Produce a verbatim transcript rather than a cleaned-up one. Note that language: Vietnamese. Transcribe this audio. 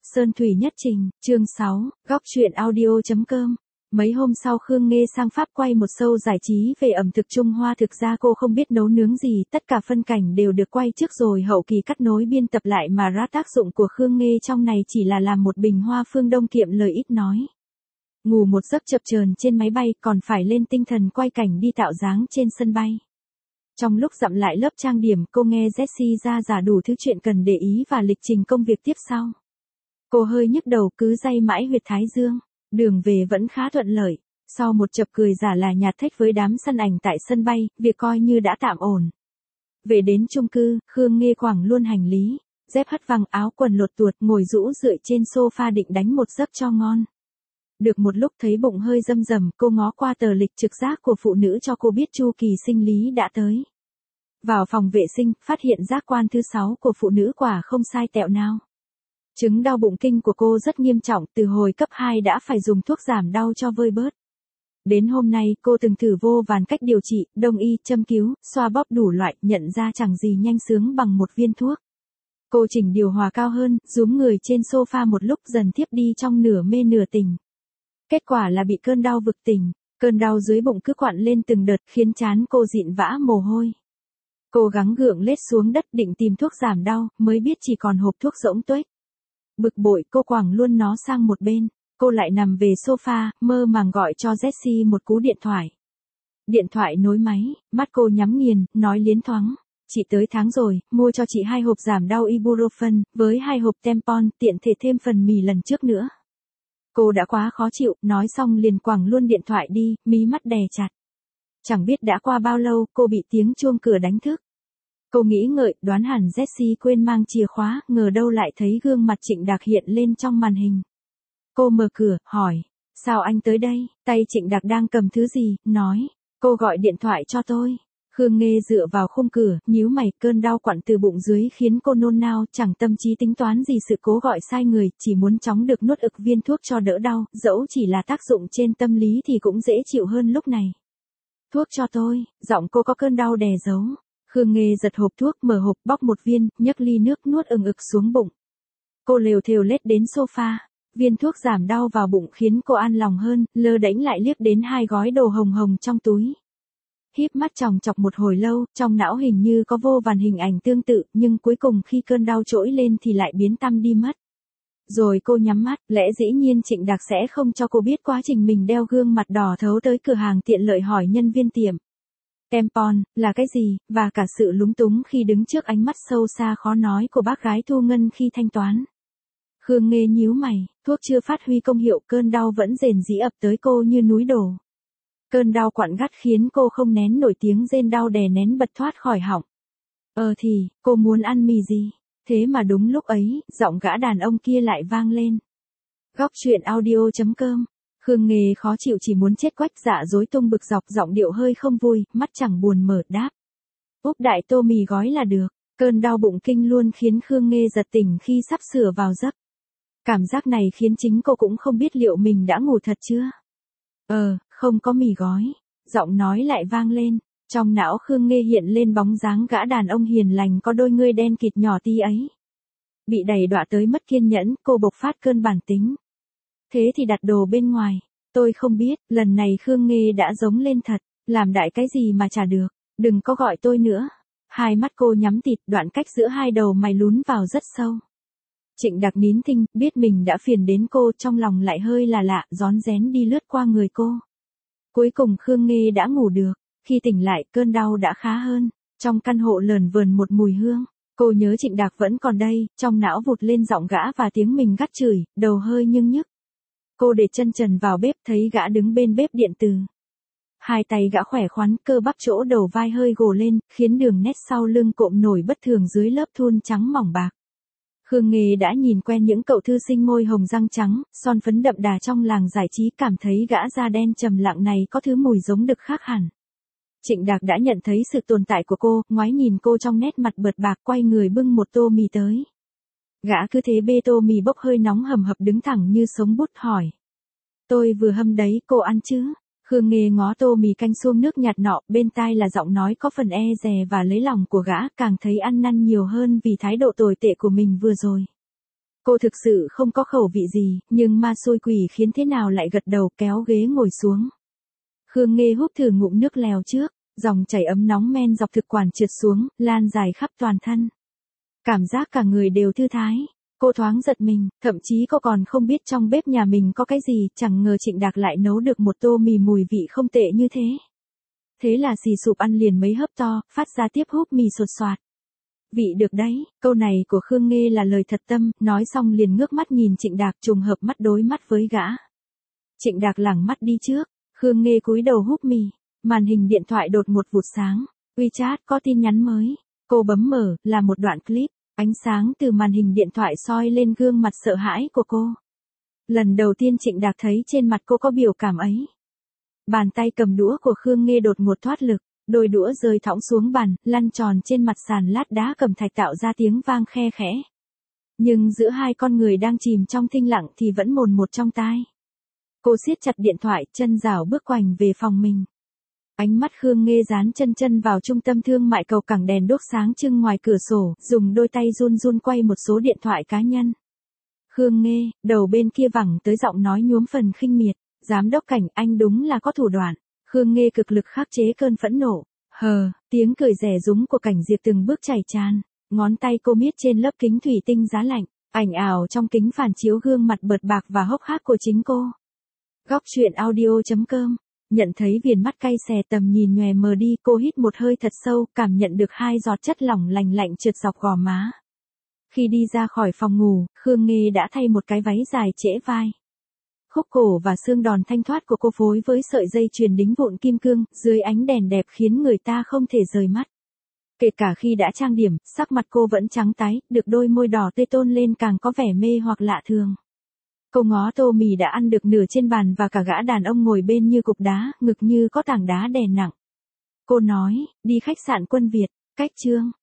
Sơn Thủy Nhất Trình, chương sáu, góc truyện audio.com. Mấy hôm sau Khương Nghê sang Pháp quay một show giải trí về ẩm thực Trung Hoa. Thực ra cô không biết nấu nướng gì, tất cả phân cảnh đều được quay trước rồi hậu kỳ cắt nối biên tập lại mà ra. Tác dụng của Khương Nghê trong này chỉ là làm một bình hoa phương Đông kiệm lời ít nói. Ngủ một giấc chập chờn trên máy bay, còn phải lên tinh thần quay cảnh đi tạo dáng trên sân bay. Trong lúc dặm lại lớp trang điểm, cô nghe Jessie ra giả đủ thứ chuyện cần để ý và lịch trình công việc tiếp sau. Cô hơi nhức đầu, cứ day mãi huyệt thái dương. Đường về vẫn khá thuận lợi. Sau một chập cười giả là nhạt thách với đám săn ảnh tại sân bay, việc coi như đã tạm ổn. Về đến chung cư, Khương Nghê quẳng luôn hành lý, dép hất văng, áo quần lột tuột, ngồi rũ rượi trên sofa định đánh một giấc cho ngon. Được một lúc thấy bụng hơi râm rầm, cô ngó qua tờ lịch trực giác của phụ nữ cho cô biết chu kỳ sinh lý đã tới. Vào phòng vệ sinh, phát hiện giác quan thứ sáu của phụ nữ quả không sai tẹo nào. Chứng đau bụng kinh của cô rất nghiêm trọng, từ hồi cấp hai đã phải dùng thuốc giảm đau cho vơi bớt. Đến hôm nay, cô từng thử vô vàn cách điều trị, đông y, châm cứu, xoa bóp đủ loại, nhận ra chẳng gì nhanh sướng bằng một viên thuốc. Cô chỉnh điều hòa cao hơn, rúm người trên sofa một lúc dần thiếp đi trong nửa mê nửa tỉnh. Kết quả là bị cơn đau vực tỉnh, cơn đau dưới bụng cứ quặn lên từng đợt khiến trán cô dịn vã mồ hôi. Cô gắng gượng lết xuống đất định tìm thuốc giảm đau, mới biết chỉ còn hộp thuốc rỗng tuếch. Bực bội, cô quẳng luôn nó sang một bên. Cô lại nằm về sofa, mơ màng gọi cho Jessie một cú điện thoại. Điện thoại nối máy, mắt cô nhắm nghiền, nói liến thoáng. Chị tới tháng rồi, mua cho chị hai hộp giảm đau Ibuprofen, với hai hộp Tempon, tiện thể thêm phần mì lần trước nữa. Cô đã quá khó chịu, nói xong liền quẳng luôn điện thoại đi, mí mắt đè chặt. Chẳng biết đã qua bao lâu, cô bị tiếng chuông cửa đánh thức. Cô nghĩ ngợi, đoán hẳn Jessie quên mang chìa khóa, ngờ đâu lại thấy gương mặt Trịnh Đạc hiện lên trong màn hình. Cô mở cửa, hỏi, sao anh tới đây? Tay Trịnh Đạc đang cầm thứ gì, nói, cô gọi điện thoại cho tôi. Khương Nghê dựa vào khung cửa, nhíu mày, cơn đau quặn từ bụng dưới khiến cô nôn nao, chẳng tâm trí tính toán gì sự cố gọi sai người, chỉ muốn chóng được nuốt ực viên thuốc cho đỡ đau, dẫu chỉ là tác dụng trên tâm lý thì cũng dễ chịu hơn lúc này. Thuốc cho tôi, giọng cô có cơn đau đè giấu. Khương Nghê giật hộp thuốc, mở hộp, bóc một viên, nhấc ly nước nuốt ừng ực xuống bụng. Cô lều thều lết đến sofa, viên thuốc giảm đau vào bụng khiến cô an lòng hơn, lơ đễnh lại liếc đến hai gói đồ hồng hồng trong túi. Híp mắt chòng chọc một hồi lâu, trong não hình như có vô vàn hình ảnh tương tự, nhưng cuối cùng khi cơn đau trỗi lên thì lại biến tăm đi mất. Rồi cô nhắm mắt, lẽ dĩ nhiên Trịnh Đạc sẽ không cho cô biết quá trình mình đeo gương mặt đỏ thấu tới cửa hàng tiện lợi hỏi nhân viên tiệm. Tempon, là cái gì, và cả sự lúng túng khi đứng trước ánh mắt sâu xa khó nói của bác gái Thu Ngân khi thanh toán. Khương Nghê nhíu mày, thuốc chưa phát huy công hiệu, cơn đau vẫn rền rĩ ập tới cô như núi đổ. Cơn đau quặn gắt khiến cô không nén nổi tiếng rên đau đè nén bật thoát khỏi họng. Ờ thì, cô muốn ăn mì gì? Thế mà đúng lúc ấy, giọng gã đàn ông kia lại vang lên. Góc truyện audio.com. Khương Nghê khó chịu chỉ muốn chết quách, dạ dối tung bực dọc, giọng điệu hơi không vui, mắt chẳng buồn mở đáp. Úp đại tô mì gói là được. Cơn đau bụng kinh luôn khiến Khương Nghê giật tỉnh khi sắp sửa vào giấc. Cảm giác này khiến chính cô cũng không biết liệu mình đã ngủ thật chưa. Ờ, không có mì gói. Giọng nói lại vang lên. Trong não Khương Nghê hiện lên bóng dáng gã đàn ông hiền lành có đôi ngươi đen kịt nhỏ tí ấy. Bị đày đọa tới mất kiên nhẫn, cô bộc phát cơn bản tính. Thế thì đặt đồ bên ngoài. Tôi không biết, lần này Khương Nghê đã giống lên thật. Làm đại cái gì mà chả được. Đừng có gọi tôi nữa. Hai mắt cô nhắm tịt, đoạn cách giữa hai đầu mày lún vào rất sâu. Trịnh Đạc nín thinh, biết mình đã phiền đến cô, trong lòng lại hơi là lạ, rón rén đi lướt qua người cô. Cuối cùng Khương Nghê đã ngủ được. Khi tỉnh lại, cơn đau đã khá hơn. Trong căn hộ lờn vờn một mùi hương. Cô nhớ Trịnh Đạc vẫn còn đây, trong não vụt lên giọng gã và tiếng mình gắt chửi, đầu hơi nhưng nhức. Cô để chân trần vào bếp, thấy gã đứng bên bếp điện từ. Hai tay gã khỏe khoắn, cơ bắp chỗ đầu vai hơi gồ lên, khiến đường nét sau lưng cộm nổi bất thường dưới lớp thun trắng mỏng bạc. Khương Nghê đã nhìn quen những cậu thư sinh môi hồng răng trắng, son phấn đậm đà trong làng giải trí, cảm thấy gã da đen trầm lặng này có thứ mùi giống đực khác hẳn. Trịnh Đạc đã nhận thấy sự tồn tại của cô, ngoái nhìn cô trong nét mặt bợt bạc, quay người bưng một tô mì tới. Gã cứ thế bê tô mì bốc hơi nóng hầm hập đứng thẳng như sống bút hỏi. Tôi vừa hâm đấy, cô ăn chứ? Khương Nghê ngó tô mì canh xuông nước nhạt nọ, bên tai là giọng nói có phần e dè và lấy lòng của gã, càng thấy ăn năn nhiều hơn vì thái độ tồi tệ của mình vừa rồi. Cô thực sự không có khẩu vị gì, nhưng ma xui quỷ khiến thế nào lại gật đầu kéo ghế ngồi xuống. Khương Nghê húp thử ngụm nước lèo trước, dòng chảy ấm nóng men dọc thực quản trượt xuống, lan dài khắp toàn thân. Cảm giác cả người đều thư thái. Cô thoáng giật mình, thậm chí cô còn không biết trong bếp nhà mình có cái gì, chẳng ngờ Trịnh Đạc lại nấu được một tô mì mùi vị không tệ như thế. Thế là xì sụp ăn liền mấy hớp to, phát ra tiếp húp mì sột soạt. Vị được đấy, câu này của Khương Nghê là lời thật tâm, nói xong liền ngước mắt nhìn Trịnh Đạc trùng hợp mắt đối mắt với gã. Trịnh Đạc lẳng mắt đi trước, Khương Nghê cúi đầu húp mì, màn hình điện thoại đột một vụt sáng, WeChat có tin nhắn mới, cô bấm mở, là một đoạn clip, ánh sáng từ màn hình điện thoại soi lên gương mặt sợ hãi của cô. Lần đầu tiên Trịnh Đạc thấy trên mặt cô có biểu cảm ấy. Bàn tay cầm đũa của Khương Nghê đột ngột thoát lực, đôi đũa rơi thõng xuống bàn, lăn tròn trên mặt sàn lát đá cẩm thạch tạo ra tiếng vang khe khẽ. Nhưng giữa hai con người đang chìm trong thinh lặng thì vẫn mồn một trong tai. Cô siết chặt điện thoại, chân rảo bước quành về phòng mình. Ánh mắt Khương Nghê dán chân chân vào trung tâm thương mại cầu cảng, đèn đốt sáng trưng ngoài cửa sổ, dùng đôi tay run run quay một số điện thoại cá nhân. Khương Nghê, đầu bên kia vẳng tới giọng nói nhuốm phần khinh miệt, giám đốc Cảnh, anh đúng là có thủ đoạn. Khương Nghê cực lực khắc chế cơn phẫn nộ. Hờ, tiếng cười rẻ rúng của Cảnh Diệp từng bước chảy tràn, ngón tay cô miết trên lớp kính thủy tinh giá lạnh, ảnh ảo trong kính phản chiếu gương mặt bợt bạc và hốc hác của chính cô. Góc truyện audio chấm com. Nhận thấy viền mắt cay xè, tầm nhìn nhòe mờ đi, cô hít một hơi thật sâu, cảm nhận được hai giọt chất lỏng lành lạnh trượt dọc gò má. Khi đi ra khỏi phòng ngủ, Khương Nghê đã thay một cái váy dài trễ vai. Khúc cổ và xương đòn thanh thoát của cô phối với sợi dây chuyền đính vụn kim cương, dưới ánh đèn đẹp khiến người ta không thể rời mắt. Kể cả khi đã trang điểm, sắc mặt cô vẫn trắng tái, được đôi môi đỏ tươi tôn lên càng có vẻ mê hoặc lạ thường. Cô ngó tô mì đã ăn được nửa trên bàn và cả gã đàn ông ngồi bên như cục đá, ngực như có tảng đá đè nặng. Cô nói, đi khách sạn Quân Việt, cách Trương.